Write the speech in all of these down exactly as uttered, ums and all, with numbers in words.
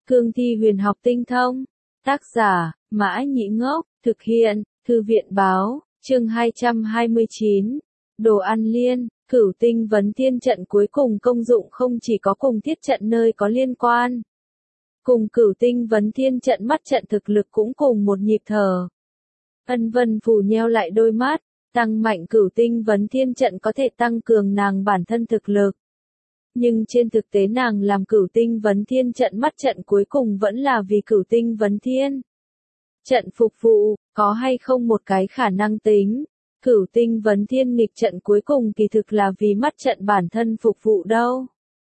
Cương thi huyền học tinh thông. Tác giả, Mã Nhĩ Ngốc, thực hiện, Thư viện Báo, chương hai trăm hai mươi chín. Đồ ăn liên, Cửu Tinh Vấn Thiên trận cuối cùng công dụng không chỉ có cùng thiết trận nơi có liên quan. Cùng Cửu Tinh Vấn Thiên trận mắt trận thực lực cũng cùng một nhịp thở. Ân Vân Phù nheo lại đôi mắt, tăng mạnh Cửu Tinh Vấn Thiên trận có thể tăng cường nàng bản thân thực lực. Nhưng trên thực tế nàng làm Cửu Tinh Vấn Thiên trận mắt trận cuối cùng vẫn là vì Cửu Tinh Vấn Thiên trận phục vụ, có hay không một cái khả năng tính. Cửu Tinh Vấn Thiên nghịch trận cuối cùng kỳ thực là vì mắt trận bản thân phục vụ đâu.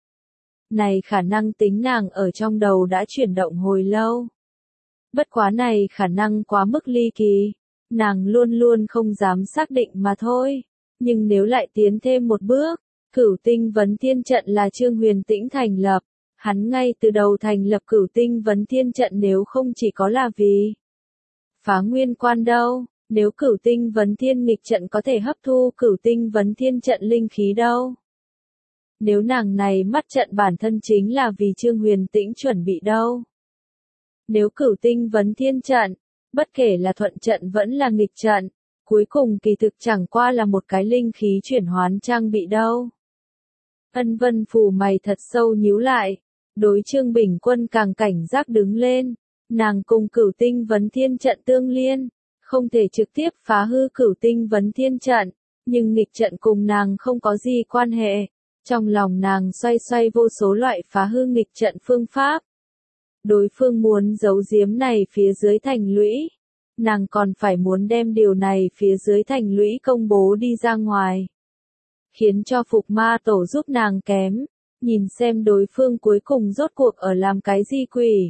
Này khả năng tính nàng ở trong đầu đã chuyển động hồi lâu. Bất quá này khả năng quá mức ly kỳ, nàng luôn luôn không dám xác định mà thôi. Nhưng nếu lại tiến thêm một bước, Cửu Tinh Vấn Thiên trận là Trương Huyền Tĩnh thành lập. Hắn ngay từ đầu thành lập Cửu Tinh Vấn Thiên trận nếu không chỉ có là vì phá nguyên quan đâu. Nếu Cửu Tinh Vấn Thiên nghịch trận có thể hấp thu Cửu Tinh Vấn Thiên trận linh khí đâu. Nếu nàng này mắt trận bản thân chính là vì Trương Huyền Tĩnh chuẩn bị đâu. Nếu Cửu Tinh Vấn Thiên trận, bất kể là thuận trận vẫn là nghịch trận, cuối cùng kỳ thực chẳng qua là một cái linh khí chuyển hoán trang bị đâu. Ân Vân Phù mày thật sâu nhíu lại, đối Trương Bình Quân càng cảnh giác đứng lên, nàng cùng Cửu Tinh Vấn Thiên trận tương liên. Không thể trực tiếp phá hư Cửu Tinh Vấn Thiên trận, nhưng nghịch trận cùng nàng không có gì quan hệ. Trong lòng nàng xoay xoay vô số loại phá hư nghịch trận phương pháp. Đối phương muốn giấu giếm này phía dưới thành lũy. Nàng còn phải muốn đem điều này phía dưới thành lũy công bố đi ra ngoài. Khiến cho Phục Ma Tổ giúp nàng kém. Nhìn xem đối phương cuối cùng rốt cuộc ở làm cái gì quỷ.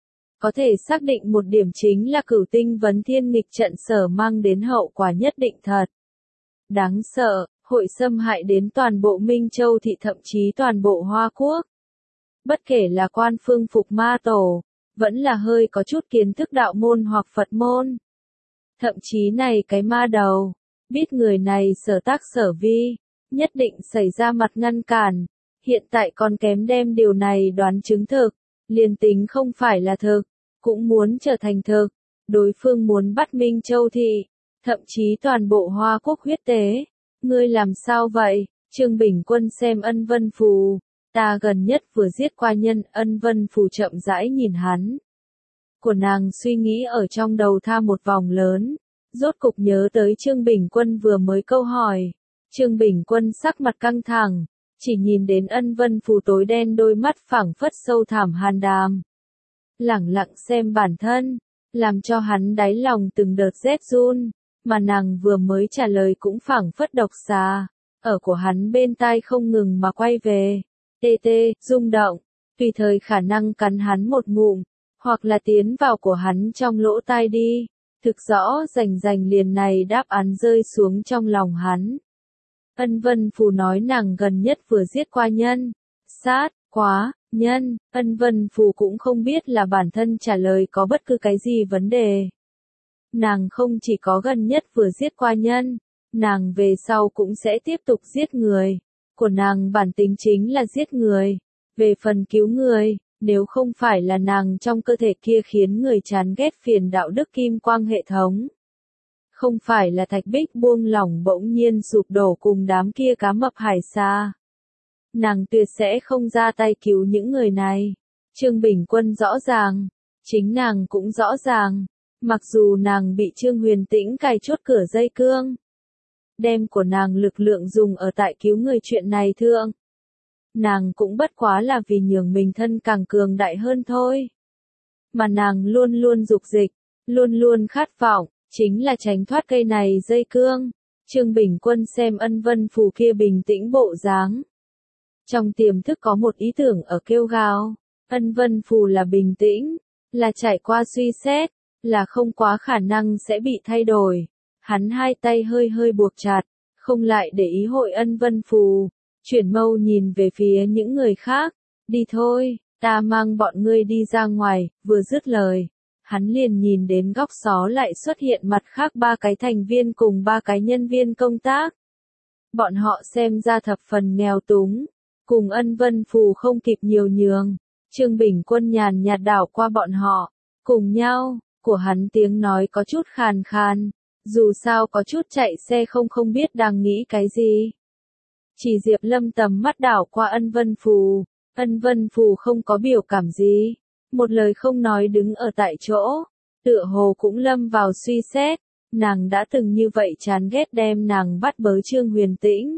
Có thể xác định một điểm chính là Cửu Tinh Vấn Thiên nghịch trận sở mang đến hậu quả nhất định thật. Đáng sợ, hội xâm hại đến toàn bộ Minh Châu thị thậm chí toàn bộ Hoa Quốc. Bất kể là quan phương Phục Ma Tổ, vẫn là hơi có chút kiến thức đạo môn hoặc Phật môn. Thậm chí này cái ma đầu, biết người này sở tác sở vi, nhất định xảy ra mặt ngăn cản. Hiện tại còn kém đem điều này đoán chứng thực, liền tính không phải là thực. Cũng muốn trở thành thực, đối phương muốn bắt Minh Châu thị, thậm chí toàn bộ Hoa Quốc huyết tế. Ngươi làm sao vậy? Trương Bình Quân xem Ân Vân Phù, ta gần nhất vừa giết qua nhân. Ân Vân Phù chậm rãi nhìn hắn. Của nàng suy nghĩ ở trong đầu tha một vòng lớn, rốt cục nhớ tới Trương Bình Quân vừa mới câu hỏi. Trương Bình Quân sắc mặt căng thẳng, chỉ nhìn đến Ân Vân Phù tối đen đôi mắt phảng phất sâu thẳm hàn đàm. Lẳng lặng xem bản thân, làm cho hắn đáy lòng từng đợt rét run, mà nàng vừa mới trả lời cũng phảng phất độc xà, ở của hắn bên tai không ngừng mà quay về, tê tê, rung động, tùy thời khả năng cắn hắn một ngụm, hoặc là tiến vào của hắn trong lỗ tai đi, thực rõ rành rành liền này đáp án rơi xuống trong lòng hắn. Ân Vân Phù nói nàng gần nhất vừa giết qua nhân, sát, quá. Nhân, Ân Vân Phù cũng không biết là bản thân trả lời có bất cứ cái gì vấn đề. Nàng không chỉ có gần nhất vừa giết qua nhân, nàng về sau cũng sẽ tiếp tục giết người. Của nàng bản tính chính là giết người. Về phần cứu người, nếu không phải là nàng trong cơ thể kia khiến người chán ghét phiền đạo đức kim quang hệ thống. Không phải là Thạch Bích buông lỏng bỗng nhiên sụp đổ cùng đám kia cá mập hải xa. Nàng tuyệt sẽ không ra tay cứu những người này. Trương Bình Quân rõ ràng, chính nàng cũng rõ ràng, mặc dù nàng bị Trương Huyền Tĩnh cài chốt cửa dây cương. Đem của nàng lực lượng dùng ở tại cứu người chuyện này thượng. Nàng cũng bất quá là vì nhường mình thân càng cường đại hơn thôi. Mà nàng luôn luôn dục dịch, luôn luôn khát vọng, chính là tránh thoát cây này dây cương. Trương Bình Quân xem Ân Vân Phù kia bình tĩnh bộ dáng. Trong tiềm thức có một ý tưởng ở kêu gào, Ân Vân Phù là bình tĩnh, là trải qua suy xét, là không quá khả năng sẽ bị thay đổi. Hắn hai tay hơi hơi buộc chặt, không lại để ý hội Ân Vân Phù, chuyển mâu nhìn về phía những người khác, đi thôi, ta mang bọn ngươi đi ra ngoài. Vừa dứt lời, hắn liền nhìn đến góc xó lại xuất hiện mặt khác ba cái thành viên cùng ba cái nhân viên công tác. Bọn họ xem ra thập phần nghèo túng. Cùng Ân Vân Phù không kịp nhiều nhường, Trương Bình Quân nhàn nhạt đảo qua bọn họ, cùng nhau, của hắn tiếng nói có chút khàn khàn, dù sao có chút chạy xe không không biết đang nghĩ cái gì. Chỉ Diệp Lâm tầm mắt đảo qua Ân Vân Phù, Ân Vân Phù không có biểu cảm gì, một lời không nói đứng ở tại chỗ, tựa hồ cũng lâm vào suy xét, nàng đã từng như vậy chán ghét đem nàng bắt bớ Trương Huyền Tĩnh.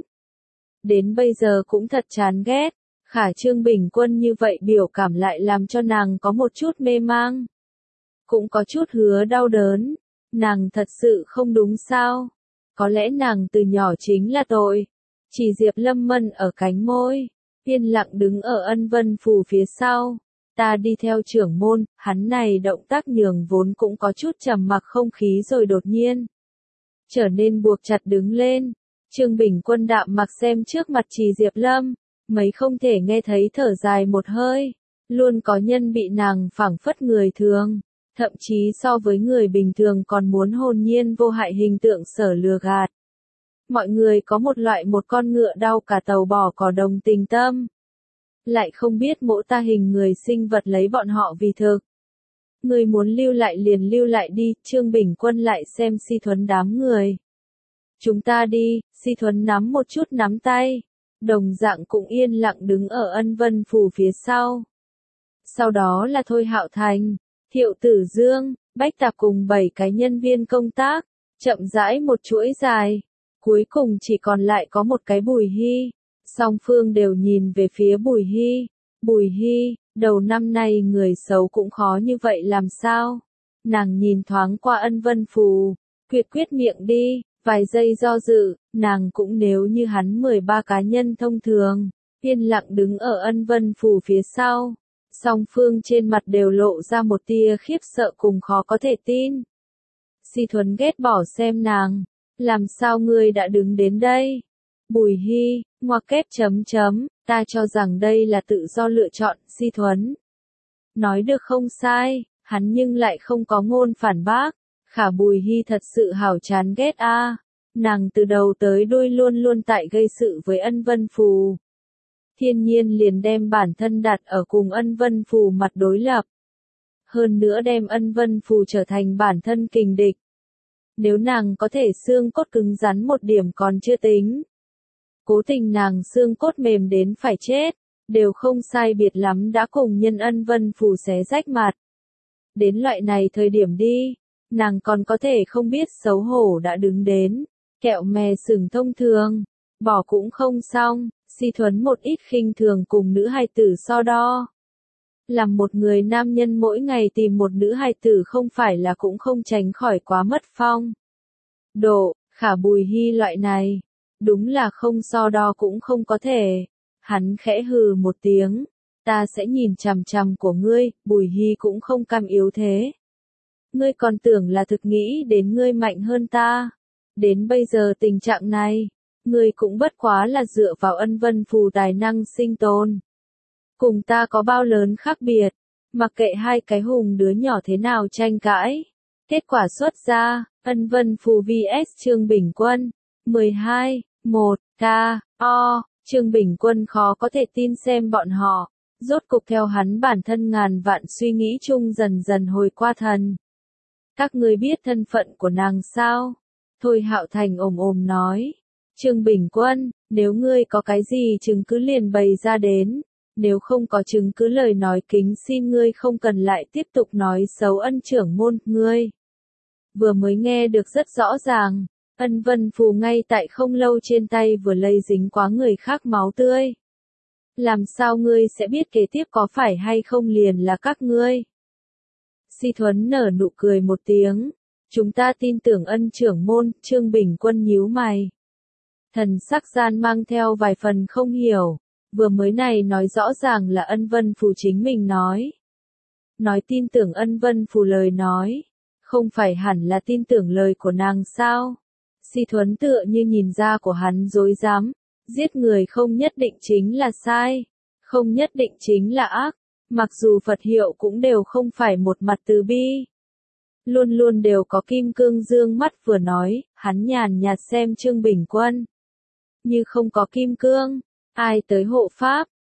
Đến bây giờ cũng thật chán ghét, khả Trương Bình Quân như vậy biểu cảm lại làm cho nàng có một chút mê mang. Cũng có chút hứa đau đớn, nàng thật sự không đúng sao, có lẽ nàng từ nhỏ chính là tội. Chỉ Diệp Lâm mân ở cánh môi, yên lặng đứng ở Ân Vân Phù phía sau. Ta đi theo trưởng môn, hắn này động tác nhường vốn cũng có chút trầm mặc không khí rồi đột nhiên trở nên buộc chặt đứng lên. Trương Bình Quân đạm mặc xem trước mặt Trì Diệp Lâm, mấy không thể nghe thấy thở dài một hơi, luôn có nhân bị nàng phảng phất người thường, thậm chí so với người bình thường còn muốn hồn nhiên vô hại hình tượng sở lừa gạt. Mọi người có một loại một con ngựa đau cả tàu bỏ cỏ đồng tình tâm. Lại không biết mỗ ta hình người sinh vật lấy bọn họ vì thực. Người muốn lưu lại liền lưu lại đi, Trương Bình Quân lại xem Si Thuấn đám người. Chúng ta đi, Si Thuấn nắm một chút nắm tay, đồng dạng cũng yên lặng đứng ở Ân Vân Phù phía sau. Sau đó là Thôi Hạo Thành, Thiệu Tử Dương, Bách Tạp cùng bảy cái nhân viên công tác, chậm rãi một chuỗi dài. Cuối cùng chỉ còn lại có một cái Bùi Hy. Song phương đều nhìn về phía Bùi Hy. Bùi Hy, đầu năm nay người xấu cũng khó như vậy làm sao? Nàng nhìn thoáng qua Ân Vân Phù, quyết quyết miệng đi, vài giây do dự, nàng cũng nếu như hắn mười ba cá nhân thông thường, yên lặng đứng ở Ân Vân Phù phía sau. Song phương trên mặt đều lộ ra một tia khiếp sợ cùng khó có thể tin. Si Thuấn ghét bỏ xem nàng. Làm sao ngươi đã đứng đến đây? Bùi Hy, ngoặc kép chấm chấm, ta cho rằng đây là tự do lựa chọn, Si Thuấn. Nói được không sai, hắn nhưng lại không có ngôn phản bác, khả Bùi Hy thật sự hảo chán ghét a. À. Nàng từ đầu tới đuôi luôn luôn tại gây sự với Ân Vân Phù. Thiên nhiên liền đem bản thân đặt ở cùng Ân Vân Phù mặt đối lập. Hơn nữa đem Ân Vân Phù trở thành bản thân kình địch. Nếu nàng có thể xương cốt cứng rắn một điểm còn chưa tính. Cố tình nàng xương cốt mềm đến phải chết, đều không sai biệt lắm đã cùng nhân Ân Vân Phù xé rách mặt. Đến loại này thời điểm đi, nàng còn có thể không biết xấu hổ đã đứng đến, kẹo mè sừng thông thường, bỏ cũng không xong, Si Thuấn một ít khinh thường cùng nữ hài tử so đo. Làm một người nam nhân mỗi ngày tìm một nữ hài tử không phải là cũng không tránh khỏi quá mất phong. Độ, khả Bùi Hy loại này, đúng là không so đo cũng không có thể. Hắn khẽ hừ một tiếng, ta sẽ nhìn chằm chằm của ngươi, Bùi Hy cũng không cam yếu thế. Ngươi còn tưởng là thực nghĩ đến ngươi mạnh hơn ta. Đến bây giờ tình trạng này, ngươi cũng bất quá là dựa vào Ân Vân Phù tài năng sinh tồn. Cùng ta có bao lớn khác biệt, mặc kệ hai cái hùng đứa nhỏ thế nào tranh cãi. Kết quả xuất ra, Ân Vân Phù vs Trương Bình Quân, mười hai, một, K, O, Trương Bình Quân khó có thể tin xem bọn họ, rốt cục theo hắn bản thân ngàn vạn suy nghĩ chung dần dần hồi qua thần. Các ngươi biết thân phận của nàng sao? Thôi Hạo Thành ồm ồm nói. Trương Bình Quân, nếu ngươi có cái gì chứng cứ liền bày ra đến. Nếu không có chứng cứ lời nói kính xin ngươi không cần lại tiếp tục nói xấu Ân trưởng môn, ngươi. Vừa mới nghe được rất rõ ràng, Ân Vân Phù ngay tại không lâu trên tay vừa lây dính quá người khác máu tươi. Làm sao ngươi sẽ biết kế tiếp có phải hay không liền là các ngươi? Si Thuấn nở nụ cười một tiếng, chúng ta tin tưởng Ân trưởng môn, Trương Bình Quân nhíu mày. Thần sắc gian mang theo vài phần không hiểu. Vừa mới này nói rõ ràng là Ân Vân Phù chính mình nói. Nói tin tưởng Ân Vân Phù lời nói, không phải hẳn là tin tưởng lời của nàng sao? Si Thuấn tựa như nhìn ra của hắn dối dám, giết người không nhất định chính là sai, không nhất định chính là ác, mặc dù Phật hiệu cũng đều không phải một mặt từ bi. Luôn luôn đều có kim cương dương mắt vừa nói, hắn nhàn nhạt xem Trương Bình Quân. Như không có kim cương. Ai tới hộ pháp,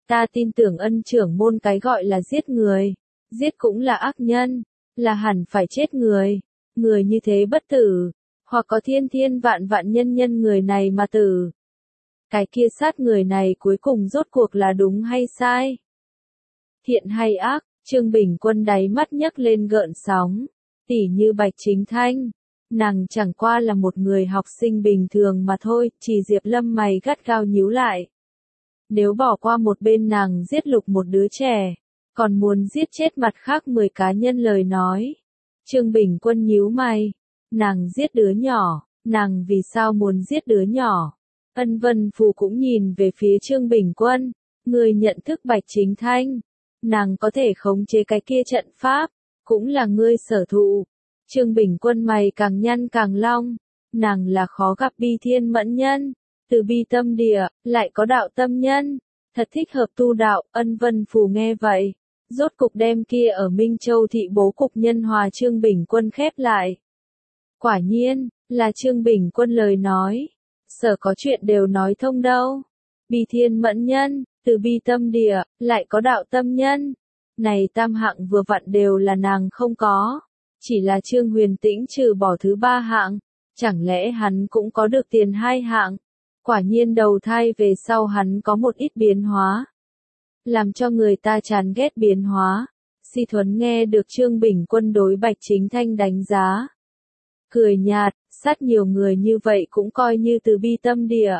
Ta tin tưởng ân trưởng môn cái gọi là giết người, giết cũng là ác nhân, là hẳn phải chết người. Người như thế bất tử, hoặc có thiên thiên vạn vạn nhân nhân người này mà tử. Cái kia sát người này cuối cùng rốt cuộc là đúng hay sai? Thiện hay ác, Trương Bình Quân đáy mắt nhấc lên gợn sóng, tỉ như Bạch Chính Thanh. Nàng chẳng qua là một người học sinh bình thường mà thôi, chỉ Diệp Lâm mày gắt gao nhíu lại. Nếu bỏ qua một bên nàng giết lục một đứa trẻ, còn muốn giết chết mặt khác mười cá nhân lời nói. Trương Bình Quân nhíu mày, nàng giết đứa nhỏ, nàng vì sao muốn giết đứa nhỏ? Ân Vân Phù cũng nhìn về phía Trương Bình Quân, người nhận thức Bạch Chính Thanh, nàng có thể khống chế cái kia trận pháp, cũng là ngươi sở thụ. Trương Bình Quân mày càng nhăn càng long, nàng là khó gặp bi thiên mẫn nhân, từ bi tâm địa, lại có đạo tâm nhân, thật thích hợp tu đạo. Ân Vân Phù nghe vậy, rốt cục đem kia ở Minh Châu thị bố cục nhân hòa Trương Bình Quân khép lại. Quả nhiên, là Trương Bình Quân lời nói, sở có chuyện đều nói thông đâu. Bi thiên mẫn nhân, từ bi tâm địa, lại có đạo tâm nhân. Này tam hạng vừa vặn đều là nàng không có. Chỉ là Trương Huyền Tĩnh trừ bỏ thứ ba hạng, chẳng lẽ hắn cũng có được tiền hai hạng? Quả nhiên đầu thai về sau hắn có một ít biến hóa, làm cho người ta chán ghét biến hóa. Si Thuấn nghe được Trương Bình Quân đối Bạch Chính Thanh đánh giá, cười nhạt, sát nhiều người như vậy cũng coi như từ bi tâm địa.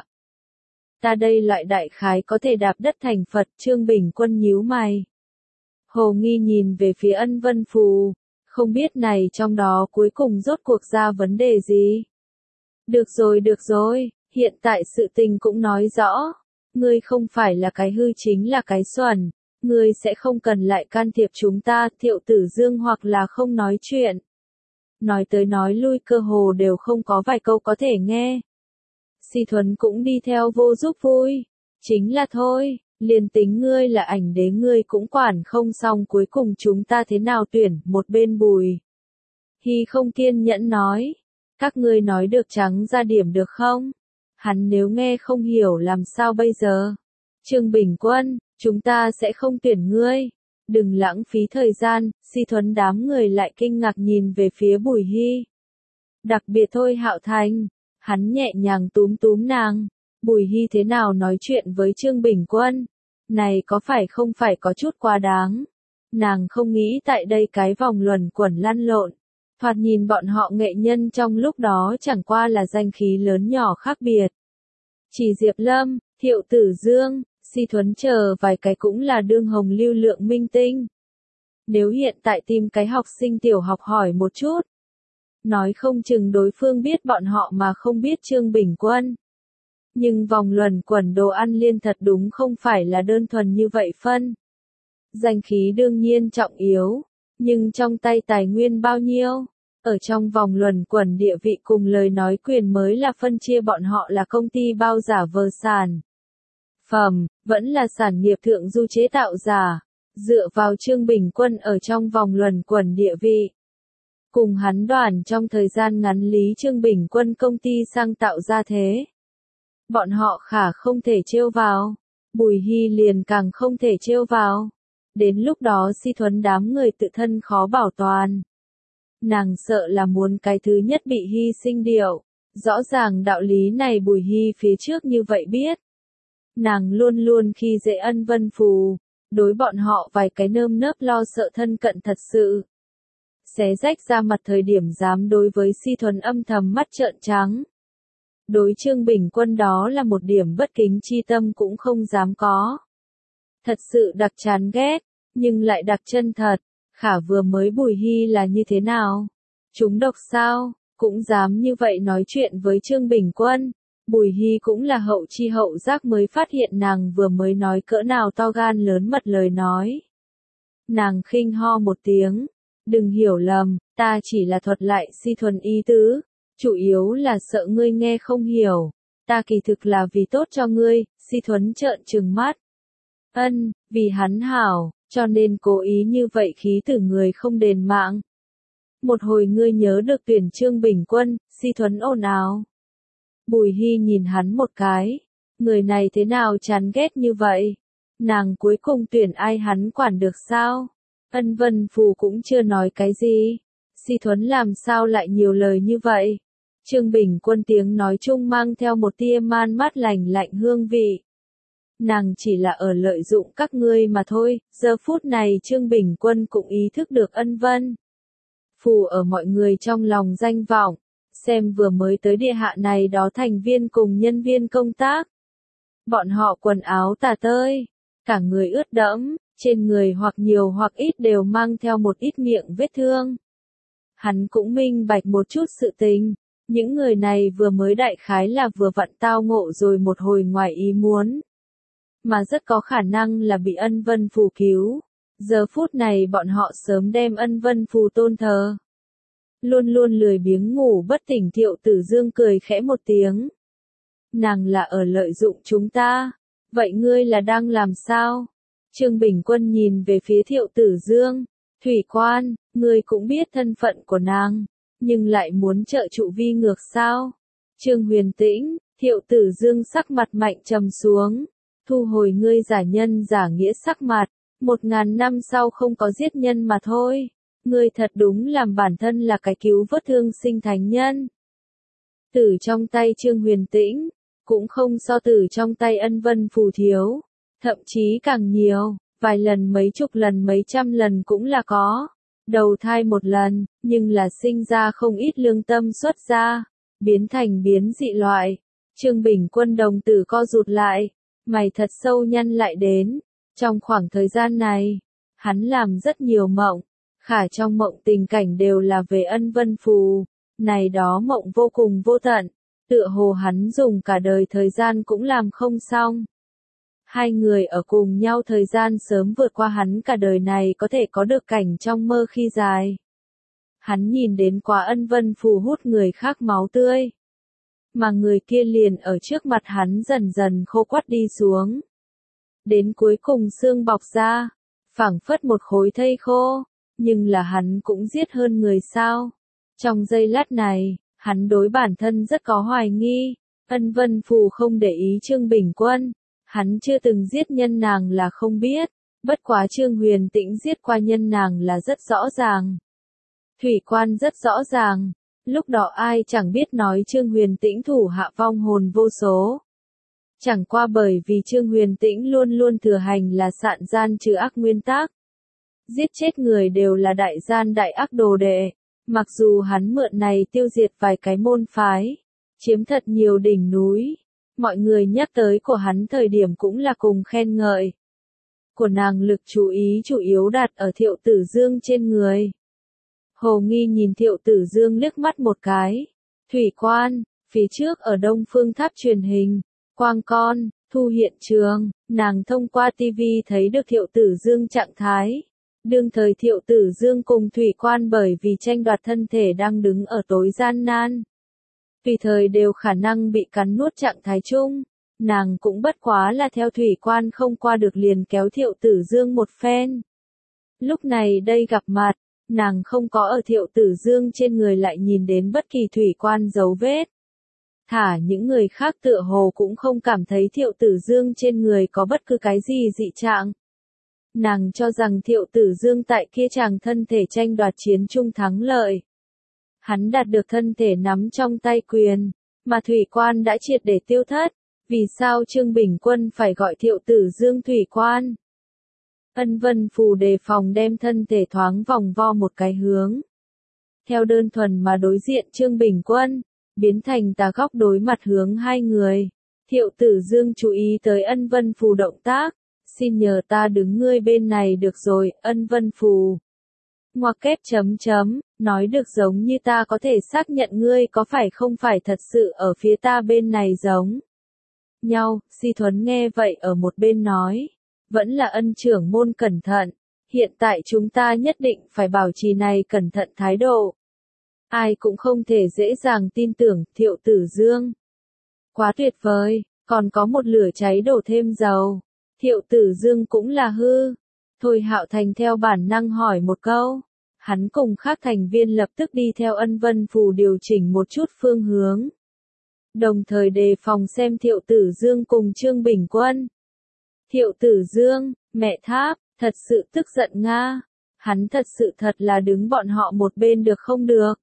Ta đây loại đại khái có thể đạp đất thành Phật. Trương Bình Quân nhíu mày, hồ nghi nhìn về phía Ân Vân Phù, không biết này trong đó cuối cùng rốt cuộc ra vấn đề gì. Được rồi được rồi, hiện tại sự tình cũng nói rõ, ngươi không phải là cái hư chính là cái xuẩn, ngươi sẽ không cần lại can thiệp chúng ta. Thiệu Tử Dương hoặc là không nói chuyện, nói tới nói lui cơ hồ đều không có vài câu có thể nghe. Si Thuấn cũng đi theo vô giúp vui, chính là thôi, liền tính ngươi là ảnh đế ngươi cũng quản không xong, cuối cùng chúng ta thế nào tuyển? Một bên Bùi Hi không kiên nhẫn nói, các ngươi nói được trắng ra điểm được không? Hắn nếu nghe không hiểu làm sao bây giờ? Trương Bình Quân, chúng ta sẽ không tuyển ngươi, đừng lãng phí thời gian. Si Thuấn đám người lại kinh ngạc nhìn về phía Bùi Hi. Đặc biệt Thôi Hạo Thành, hắn nhẹ nhàng túm túm nàng. Bùi Hi thế nào nói chuyện với Trương Bình Quân? Này có phải không phải có chút quá đáng? Nàng không nghĩ tại đây cái vòng luẩn quẩn lăn lộn. Thoạt nhìn bọn họ nghệ nhân trong lúc đó chẳng qua là danh khí lớn nhỏ khác biệt. Chỉ Diệp Lâm, Thiệu Tử Dương, Si Thuấn chờ vài cái cũng là đương hồng lưu lượng minh tinh. Nếu hiện tại tìm cái học sinh tiểu học hỏi một chút, nói không chừng đối phương biết bọn họ mà không biết Trương Bình Quân. Nhưng vòng luẩn quẩn đồ ăn liên thật đúng không phải là đơn thuần như vậy phân. Danh khí đương nhiên trọng yếu, nhưng trong tay tài nguyên bao nhiêu? Ở trong vòng luẩn quẩn địa vị cùng lời nói quyền mới là phân chia bọn họ là công ty bao giả vờ sản phẩm, vẫn là sản nghiệp thượng du chế tạo giả. Dựa vào Trương Bình Quân ở trong vòng luẩn quẩn địa vị, cùng hắn đoàn trong thời gian ngắn lý Trương Bình Quân công ty sang tạo ra thế, bọn họ khả không thể trêu vào, Bùi Hi liền càng không thể trêu vào. Đến lúc đó Si Thuấn đám người tự thân khó bảo toàn. Nàng sợ là muốn cái thứ nhất bị hy sinh điệu. Rõ ràng đạo lý này Bùi Hi phía trước như vậy biết. Nàng luôn luôn khi dễ Ân Vân Phù, đối bọn họ vài cái nơm nớp lo sợ thân cận thật sự. Xé rách ra mặt thời điểm dám đối với Si Thuấn âm thầm mắt trợn trắng. Đối Trương Bình Quân đó là một điểm bất kính chi tâm cũng không dám có. Thật sự đặc chán ghét, nhưng lại đặc chân thật. Khả vừa mới Bùi Hi là như thế nào? Chúng độc sao? Cũng dám như vậy nói chuyện với Trương Bình Quân. Bùi Hi cũng là hậu chi hậu giác mới phát hiện nàng vừa mới nói cỡ nào to gan lớn mật lời nói. Nàng khinh ho một tiếng. Đừng hiểu lầm, ta chỉ là thuật lại Si Thuần ý tứ. Chủ yếu là sợ ngươi nghe không hiểu. Ta kỳ thực là vì tốt cho ngươi. Si Thuấn trợn trừng mắt. Ân, vì hắn hảo, cho nên cố ý như vậy khí tử người không đền mạng. Một hồi ngươi nhớ được tuyển Trương Bình Quân. Si Thuấn ồn ào. Bùi Hi nhìn hắn một cái. Người này thế nào chán ghét như vậy? Nàng cuối cùng tuyển ai hắn quản được sao? Ân Vân Phù cũng chưa nói cái gì. Si Thuấn làm sao lại nhiều lời như vậy? Trương Bình Quân tiếng nói chung mang theo một tia man mát lành lạnh hương vị. Nàng chỉ là ở lợi dụng các ngươi mà thôi. Giờ phút này Trương Bình Quân cũng ý thức được Ân Vân Phù ở mọi người trong lòng danh vọng. Xem vừa mới tới địa hạ này đó thành viên cùng nhân viên công tác. Bọn họ quần áo tả tơi, cả người ướt đẫm, trên người hoặc nhiều hoặc ít đều mang theo một ít miệng vết thương. Hắn cũng minh bạch một chút sự tình, những người này vừa mới đại khái là vừa vặn tao ngộ rồi một hồi ngoài ý muốn. Mà rất có khả năng là bị Ân Vân Phù cứu. Giờ phút này bọn họ sớm đem Ân Vân Phù tôn thờ. Luôn luôn lười biếng ngủ bất tỉnh Thiệu Tử Dương cười khẽ một tiếng. Nàng là ở lợi dụng chúng ta. Vậy ngươi là đang làm sao? Trương Bình Quân nhìn về phía Thiệu Tử Dương. Thủy Quan, ngươi cũng biết thân phận của nàng, nhưng lại muốn trợ trụ vi ngược sao? Trương Huyền Tĩnh, Thiệu Tử Dương sắc mặt mạnh trầm xuống. Thu hồi ngươi giả nhân giả nghĩa sắc mặt. Một ngàn năm sau không có giết nhân mà thôi. Ngươi thật đúng làm bản thân là cái cứu vớt thương sinh thánh nhân. Tử trong tay Trương Huyền Tĩnh, cũng không so tử trong tay Ân Vân Phù thiếu. Thậm chí càng nhiều, vài lần mấy chục lần mấy trăm lần cũng là có. Đầu thai một lần, nhưng là sinh ra không ít lương tâm xuất ra, biến thành biến dị loại. Trương Bình Quân đồng tử co rụt lại, mày thật sâu nhăn lại đến. Trong khoảng thời gian này, hắn làm rất nhiều mộng. Khả trong mộng tình cảnh đều là về Ân Vân Phù, này đó mộng vô cùng vô tận, tựa hồ hắn dùng cả đời thời gian cũng làm không xong. Hai người ở cùng nhau thời gian sớm vượt qua hắn cả đời này có thể có được cảnh trong mơ khi dài. Hắn nhìn đến quá Ân Vân Phù hút người khác máu tươi, mà người kia liền ở trước mặt hắn dần dần khô quắt đi xuống. Đến cuối cùng xương bọc ra, phảng phất một khối thây khô. Nhưng là hắn cũng giết hơn người sao? Trong giây lát này, hắn đối bản thân rất có hoài nghi. Ân Vân Phù không để ý Trương Bình Quân. Hắn chưa từng giết nhân nàng là không biết. Bất quá Trương Huyền Tĩnh giết qua nhân nàng là rất rõ ràng. Thủy Quan rất rõ ràng. Lúc đó ai chẳng biết nói Trương Huyền Tĩnh thủ hạ vong hồn vô số. Chẳng qua bởi vì Trương Huyền Tĩnh luôn luôn thừa hành là sạn gian trừ ác nguyên tắc. Giết chết người đều là đại gian đại ác đồ đệ. Mặc dù hắn mượn này tiêu diệt vài cái môn phái, chiếm thật nhiều đỉnh núi. Mọi người nhắc tới của hắn thời điểm cũng là cùng khen ngợi. Của nàng lực chú ý chủ yếu đặt ở Thiệu Tử Dương trên người. Hồ Nghi nhìn Thiệu Tử Dương liếc mắt một cái. Thủy Quan, phía trước ở Đông Phương Tháp truyền hình, Quang Con, Thu Hiện Trường, nàng thông qua tivi thấy được Thiệu Tử Dương trạng thái. Đương thời Thiệu Tử Dương cùng Thủy Quan bởi vì tranh đoạt thân thể đang đứng ở tối gian nan. Tùy thời đều khả năng bị cắn nuốt trạng thái chung. Nàng cũng bất quá là theo Thủy Quan không qua được liền kéo Thiệu Tử Dương một phen. Lúc này đây gặp mặt, nàng không có ở Thiệu Tử Dương trên người lại nhìn đến bất kỳ Thủy Quan dấu vết. Thả những người khác tựa hồ cũng không cảm thấy Thiệu Tử Dương trên người có bất cứ cái gì dị trạng. Nàng cho rằng Thiệu Tử Dương tại kia chàng thân thể tranh đoạt chiến chung thắng lợi. Hắn đạt được thân thể nắm trong tay quyền, mà Thủy Quan đã triệt để tiêu thất. Vì sao Trương Bình Quân phải gọi Thiệu Tử Dương Thủy Quan? Ân Vân Phù đề phòng đem thân thể thoáng vòng vo một cái hướng. Theo đơn thuần mà đối diện Trương Bình Quân, biến thành tà góc đối mặt hướng hai người. Thiệu Tử Dương chú ý tới Ân Vân Phù động tác. Xin nhờ ta đứng ngươi bên này được rồi, Ân Vân Phù. Ngoặc kép chấm chấm, nói được giống như ta có thể xác nhận ngươi có phải không phải thật sự ở phía ta bên này giống nhau. Si Thuấn nghe vậy ở một bên nói, vẫn là Ân trưởng môn cẩn thận, hiện tại chúng ta nhất định phải bảo trì này cẩn thận thái độ. Ai cũng không thể dễ dàng tin tưởng Thiệu Tử Dương. Quá tuyệt vời, còn có một lửa cháy đổ thêm dầu. Thiệu Tử Dương cũng là hư. Thôi Hạo Thành theo bản năng hỏi một câu. Hắn cùng khác thành viên lập tức đi theo Ân Vân Phù điều chỉnh một chút phương hướng. Đồng thời đề phòng xem Thiệu Tử Dương cùng Trương Bình Quân. Thiệu Tử Dương, mẹ Tháp, thật sự tức giận Nga. Hắn thật sự thật là đứng bọn họ một bên được không được.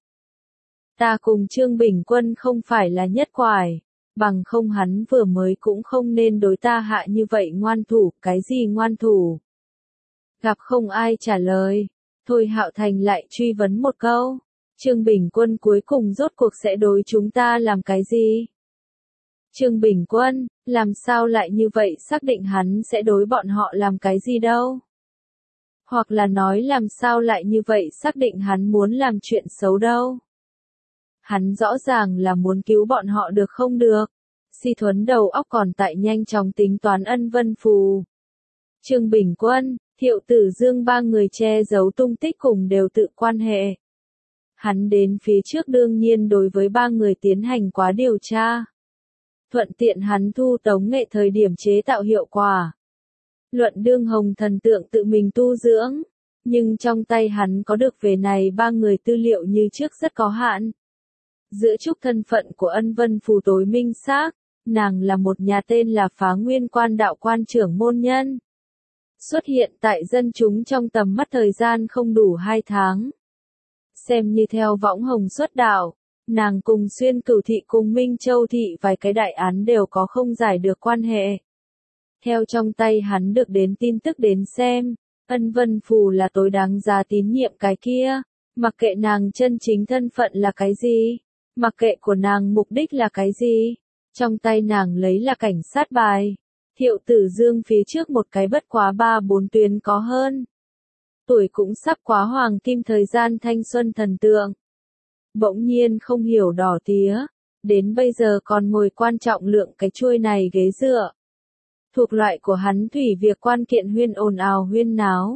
Ta cùng Trương Bình Quân không phải là nhất quải, bằng không hắn vừa mới cũng không nên đối ta hạ như vậy ngoan thủ, cái gì ngoan thủ. Gặp không ai trả lời, Thôi Hạo Thành lại truy vấn một câu, Trương Bình Quân cuối cùng rốt cuộc sẽ đối chúng ta làm cái gì? Trương Bình Quân, làm sao lại như vậy xác định hắn sẽ đối bọn họ làm cái gì đâu? Hoặc là nói làm sao lại như vậy xác định hắn muốn làm chuyện xấu đâu? Hắn rõ ràng là muốn cứu bọn họ được không được. Si Thuấn đầu óc còn tại nhanh chóng tính toán Ân Vân Phù. Trương Bình Quân, Thiệu Tử Dương ba người che giấu tung tích cùng đều tự quan hệ. Hắn đến phía trước đương nhiên đối với ba người tiến hành quá điều tra. Thuận tiện hắn thu tống nghệ thời điểm chế tạo hiệu quả. Luận đương hồng thần tượng tự mình tu dưỡng. Nhưng trong tay hắn có được về này ba người tư liệu như trước rất có hạn. Giữa chúc thân phận của Ân Vân Phù tối minh xác, nàng là một nhà tên là Phá Nguyên Quan đạo quan trưởng môn nhân. Xuất hiện tại dân chúng trong tầm mắt thời gian không đủ hai tháng. Xem như theo võng hồng xuất đạo, nàng cùng Xuyên Cửu Thị cùng Minh Châu Thị vài cái đại án đều có không giải được quan hệ. Theo trong tay hắn được đến tin tức đến xem, Ân Vân Phù là tối đáng giá tín nhiệm cái kia, mặc kệ nàng chân chính thân phận là cái gì, mặc kệ của nàng mục đích là cái gì, trong tay nàng lấy là cảnh sát bài. Thiệu Tử Dương phía trước một cái bất quá ba bốn tuyến có hơn. Tuổi cũng sắp quá hoàng kim thời gian thanh xuân thần tượng. Bỗng nhiên không hiểu đỏ tía, đến bây giờ còn ngồi quan trọng lượng cái chuôi này ghế dựa. Thuộc loại của hắn thủy việc quan kiện huyên ồn ào huyên náo.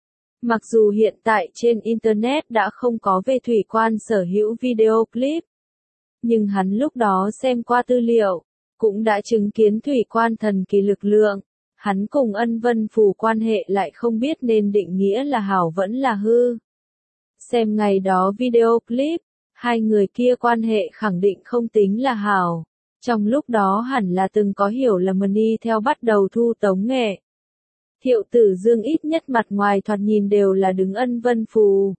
Mặc dù hiện tại trên Internet đã không có về thủy quan sở hữu video clip. Nhưng hắn lúc đó xem qua tư liệu, cũng đã chứng kiến thủy quan thần kỳ lực lượng. Hắn cùng Ân Vân Phù quan hệ lại không biết nên định nghĩa là hảo vẫn là hư. Xem ngày đó video clip, hai người kia quan hệ khẳng định không tính là hảo. Trong lúc đó hẳn là từng có hiểu lầm đi theo bắt đầu thu tống nghệ. Thiệu Tử Dương ít nhất mặt ngoài thoạt nhìn đều là đứng Ân Vân Phù.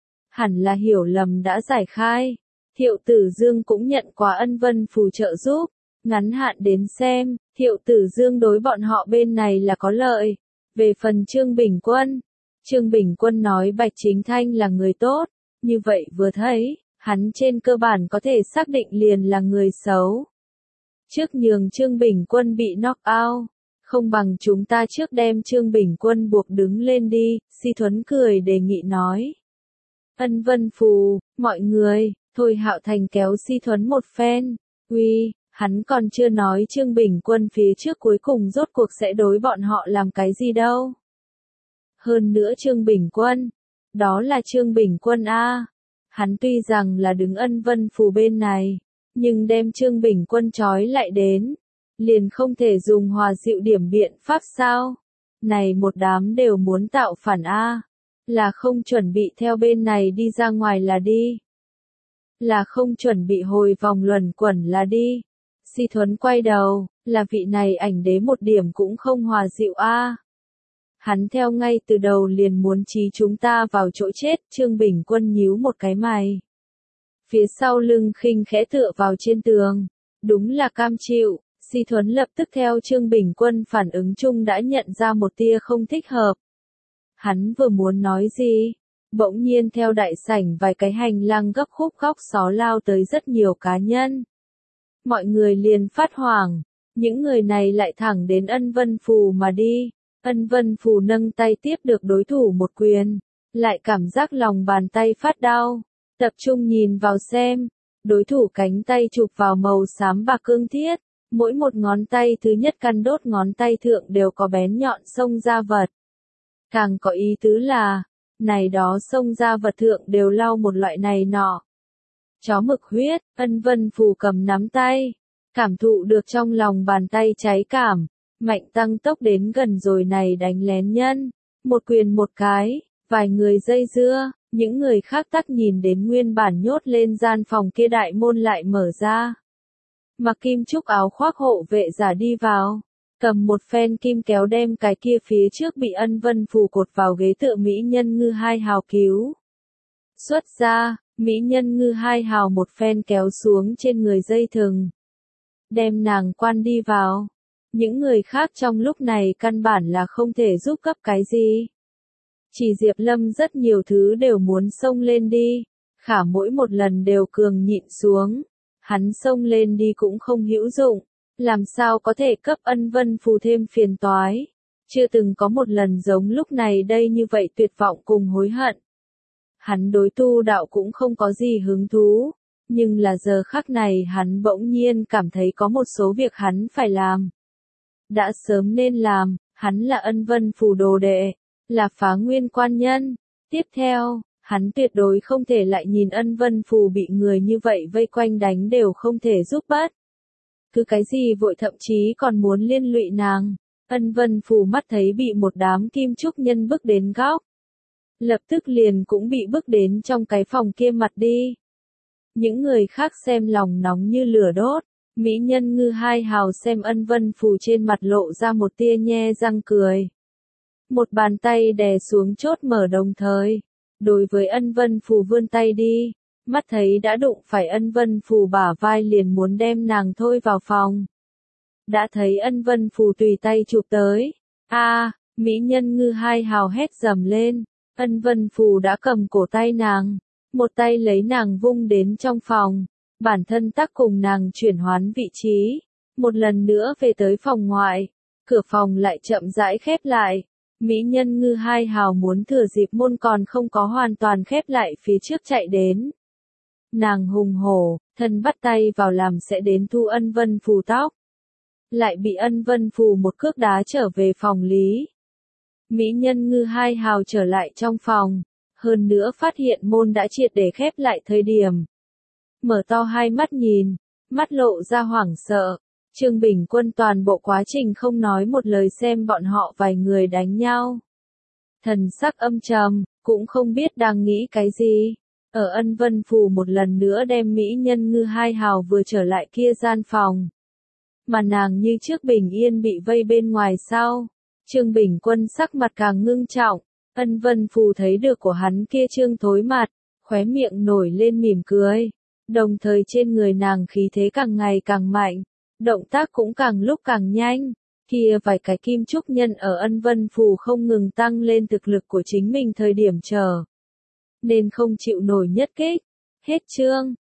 Hẳn là hiểu lầm đã giải khai. Thiệu Tử Dương cũng nhận qua Ân Vân Phù trợ giúp. Ngắn hạn đến xem, Thiệu Tử Dương đối bọn họ bên này là có lợi. Về phần Trương Bình Quân, Trương Bình Quân nói Bạch Chính Thanh là người tốt, như vậy vừa thấy, hắn trên cơ bản có thể xác định liền là người xấu. Trước nhường Trương Bình Quân bị knock out, không bằng chúng ta trước đem Trương Bình Quân buộc đứng lên đi, Si Thuấn cười đề nghị nói. Ân Vân Phù, mọi người, Thôi Hạo Thành kéo Si Thuấn một phen, uy. Hắn còn chưa nói Trương Bình Quân phía trước cuối cùng rốt cuộc sẽ đối bọn họ làm cái gì đâu. Hơn nữa Trương Bình Quân, đó là Trương Bình Quân A. Hắn tuy rằng là đứng Ân Vân Phù bên này, nhưng đem Trương Bình Quân trói lại đến, liền không thể dùng hòa dịu điểm biện pháp sao. Này một đám đều muốn tạo phản A, là không chuẩn bị theo bên này đi ra ngoài là đi. Là không chuẩn bị hồi vòng luẩn quẩn là đi. Si Thuấn quay đầu, là vị này ảnh đế một điểm cũng không hòa dịu a. Hắn theo ngay từ đầu liền muốn trí chúng ta vào chỗ chết, Trương Bình Quân nhíu một cái mày. Phía sau lưng khinh khẽ tựa vào trên tường, đúng là cam chịu, Si Thuấn lập tức theo Trương Bình Quân phản ứng chung đã nhận ra một tia không thích hợp. Hắn vừa muốn nói gì, bỗng nhiên theo đại sảnh vài cái hành lang gấp khúc góc xó lao tới rất nhiều cá nhân. Mọi người liền phát hoảng, những người này lại thẳng đến Ân Vân Phù mà đi. Ân Vân Phù nâng tay tiếp được đối thủ một quyền, lại cảm giác lòng bàn tay phát đau, tập trung nhìn vào xem, đối thủ cánh tay chụp vào màu xám bạc cương thiết, mỗi một ngón tay thứ nhất căn đốt ngón tay thượng đều có bén nhọn xông ra vật. Càng có ý tứ là, này đó xông ra vật thượng đều lau một loại này nọ. Chó mực huyết, Ân Vân Phù cầm nắm tay, cảm thụ được trong lòng bàn tay cháy cảm, mạnh tăng tốc đến gần rồi này đánh lén nhân, một quyền một cái, vài người dây dưa, những người khác tắc nhìn đến nguyên bản nhốt lên gian phòng kia đại môn lại mở ra. Mặc kim trúc áo khoác hộ vệ giả đi vào, cầm một phen kim kéo đem cái kia phía trước bị Ân Vân Phù cột vào ghế tựa mỹ nhân ngư hai hào cứu xuất ra, mỹ nhân ngư hai hào một phen kéo xuống trên người dây thừng, đem nàng quan đi vào. Những người khác trong lúc này căn bản là không thể giúp cấp cái gì. Chỉ Diệp Lâm rất nhiều thứ đều muốn xông lên đi, khả mỗi một lần đều cường nhịn xuống. Hắn xông lên đi cũng không hữu dụng, làm sao có thể cấp Ân Vân Phù thêm phiền toái. Chưa từng có một lần giống lúc này đây như vậy tuyệt vọng cùng hối hận. Hắn đối tu đạo cũng không có gì hứng thú, nhưng là giờ khắc này hắn bỗng nhiên cảm thấy có một số việc hắn phải làm. Đã sớm nên làm, hắn là Ân Vân Phù đồ đệ, là Phá Nguyên quan nhân. Tiếp theo, hắn tuyệt đối không thể lại nhìn Ân Vân Phù bị người như vậy vây quanh đánh đều không thể giúp bớt. Cứ cái gì vội thậm chí còn muốn liên lụy nàng. Ân Vân Phù mắt thấy bị một đám kim trúc nhân bức đến góc. Lập tức liền cũng bị bức đến trong cái phòng kia mặt đi. Những người khác xem lòng nóng như lửa đốt. Mỹ nhân ngư hai hào xem Ân Vân Phù trên mặt lộ ra một tia nhe răng cười. Một bàn tay đè xuống chốt mở đồng thời. Đối với Ân Vân Phù vươn tay đi. Mắt thấy đã đụng phải Ân Vân Phù bả vai liền muốn đem nàng thôi vào phòng. Đã thấy Ân Vân Phù tùy tay chụp tới. A, mỹ nhân ngư hai hào hét dầm lên. Ân Vân Phù đã cầm cổ tay nàng. Một tay lấy nàng vung đến trong phòng. Bản thân tác cùng nàng chuyển hoán vị trí. Một lần nữa về tới phòng ngoại. Cửa phòng lại chậm rãi khép lại. Mỹ nhân ngư hai hào muốn thừa dịp môn còn không có hoàn toàn khép lại phía trước chạy đến. Nàng hùng hổ, thân bắt tay vào làm sẽ đến thu Ân Vân Phù tóc. Lại bị Ân Vân Phù một cước đá trở về phòng lý. Mỹ nhân ngư hai hào trở lại trong phòng. Hơn nữa phát hiện môn đã triệt để khép lại thời điểm. Mở to hai mắt nhìn, mắt lộ ra hoảng sợ. Trương Bình Quân toàn bộ quá trình không nói một lời xem bọn họ vài người đánh nhau. Thần sắc âm trầm, cũng không biết đang nghĩ cái gì. Ở Ân Vân Phù một lần nữa đem mỹ nhân ngư hai hào vừa trở lại kia gian phòng. Mà nàng như trước bình yên bị vây bên ngoài sau. Trương Bình Quân sắc mặt càng ngưng trọng. Ân Vân Phù thấy được của hắn kia trương thối mặt, khóe miệng nổi lên mỉm cười. Đồng thời trên người nàng khí thế càng ngày càng mạnh, động tác cũng càng lúc càng nhanh. Kia vài cái kim trúc nhân ở Ân Vân Phù không ngừng tăng lên thực lực của chính mình thời điểm chờ. Nên không chịu nổi nhất kích. Hết chương.